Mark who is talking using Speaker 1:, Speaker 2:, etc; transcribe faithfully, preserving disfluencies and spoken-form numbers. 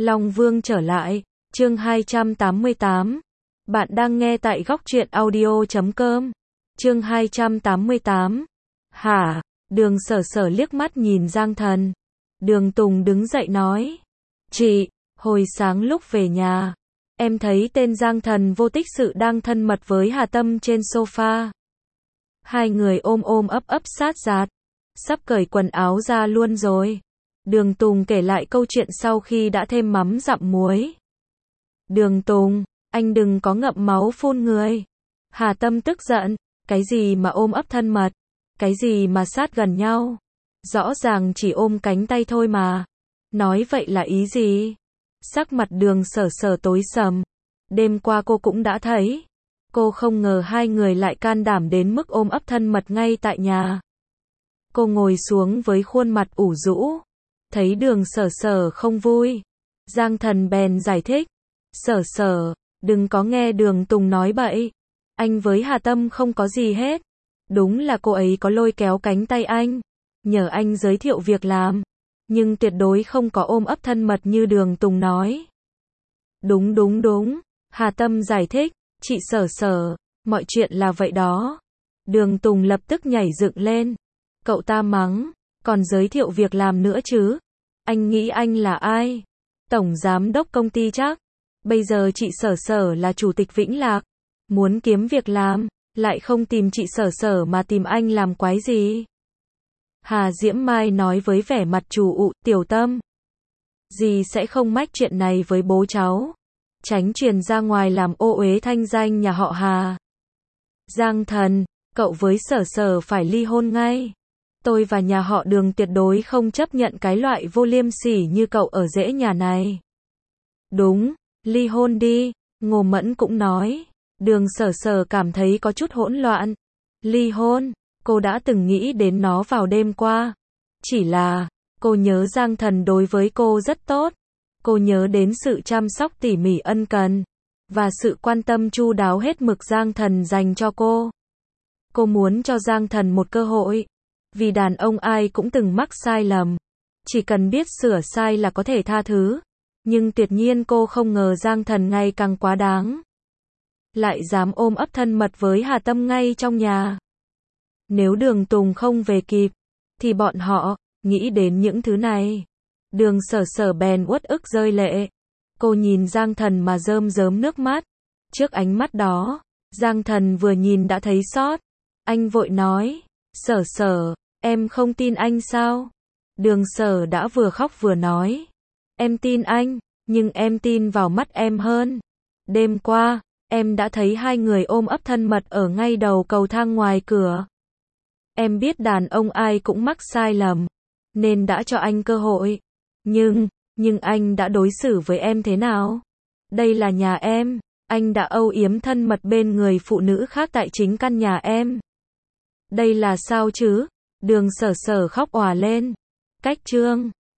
Speaker 1: Long Vương trở lại, chương hai trăm tám mươi tám. Bạn đang nghe tại góc truyện audio chấm com. Chương hai trăm tám mươi tám. Hả? Đường Sở Sở liếc mắt nhìn Giang Thần. Đường Tùng đứng dậy nói. Chị, hồi sáng lúc về nhà, em thấy tên Giang Thần vô tích sự đang thân mật với Hà Tâm trên sofa. Hai người ôm ôm ấp ấp sát giạt, sắp cởi quần áo ra luôn rồi. Đường Tùng kể lại câu chuyện sau khi đã thêm mắm dặm muối. Đường Tùng, anh đừng có ngậm máu phun người. Hà Tâm tức giận, cái gì mà ôm ấp thân mật, cái gì mà sát gần nhau. Rõ ràng chỉ ôm cánh tay thôi mà. Nói vậy là ý gì? Sắc mặt Đường Sở Sở tối sầm. Đêm qua cô cũng đã thấy. Cô không ngờ hai người lại can đảm đến mức ôm ấp thân mật ngay tại nhà. Cô ngồi xuống với khuôn mặt ủ rũ. Thấy Đường Sở Sở không vui, Giang Thần bèn giải thích. Sở Sở, đừng có nghe Đường Tùng nói bậy. Anh với Hà Tâm không có gì hết. Đúng là cô ấy có lôi kéo cánh tay anh, nhờ anh giới thiệu việc làm. Nhưng tuyệt đối không có ôm ấp thân mật như Đường Tùng nói. Đúng đúng đúng, Hà Tâm giải thích. Chị Sở Sở, mọi chuyện là vậy đó. Đường Tùng lập tức nhảy dựng lên. Cậu ta mắng, còn giới thiệu việc làm nữa chứ? Anh nghĩ anh là ai? Tổng giám đốc công ty chắc. Bây giờ chị Sở Sở là chủ tịch Vĩnh Lạc. Muốn kiếm việc làm, lại không tìm chị Sở Sở mà tìm anh làm quái gì? Hà Diễm Mai nói với vẻ mặt chủ ụ. Tiểu Tâm, dì sẽ không mách chuyện này với bố cháu, tránh truyền ra ngoài làm ô uế thanh danh nhà họ Hà. Giang Thần, cậu với Sở Sở phải ly hôn ngay. Tôi và nhà họ Đường tuyệt đối không chấp nhận cái loại vô liêm sỉ như cậu ở rễ nhà này. Đúng, ly hôn đi, Ngô Mẫn cũng nói. Đường Sở Sở cảm thấy có chút hỗn loạn. Ly hôn, cô đã từng nghĩ đến nó vào đêm qua. Chỉ là, cô nhớ Giang Thần đối với cô rất tốt. Cô nhớ đến sự chăm sóc tỉ mỉ ân cần, và sự quan tâm chu đáo hết mực Giang Thần dành cho cô. Cô muốn cho Giang Thần một cơ hội. Vì đàn ông ai cũng từng mắc sai lầm. Chỉ cần biết sửa sai là có thể tha thứ. Nhưng tuyệt nhiên cô không ngờ Giang Thần ngày càng quá đáng. Lại dám ôm ấp thân mật với Hà Tâm ngay trong nhà. Nếu Đường Tùng không về kịp, thì bọn họ nghĩ đến những thứ này. Đường Sở Sở bèn uất ức rơi lệ. Cô nhìn Giang Thần mà rơm rớm nước mắt. Trước ánh mắt đó, Giang Thần vừa nhìn đã thấy xót. Anh vội nói, Sở Sở, em không tin anh sao? Đường Sở đã vừa khóc vừa nói, em tin anh, nhưng em tin vào mắt em hơn. Đêm qua, em đã thấy hai người ôm ấp thân mật ở ngay đầu cầu thang ngoài cửa. Em biết đàn ông ai cũng mắc sai lầm, nên đã cho anh cơ hội. Nhưng, nhưng anh đã đối xử với em thế nào? Đây là nhà em, anh đã âu yếm thân mật bên người phụ nữ khác tại chính căn nhà em. Đây là sao chứ? Đường Sở Sở khóc òa lên. Cách chương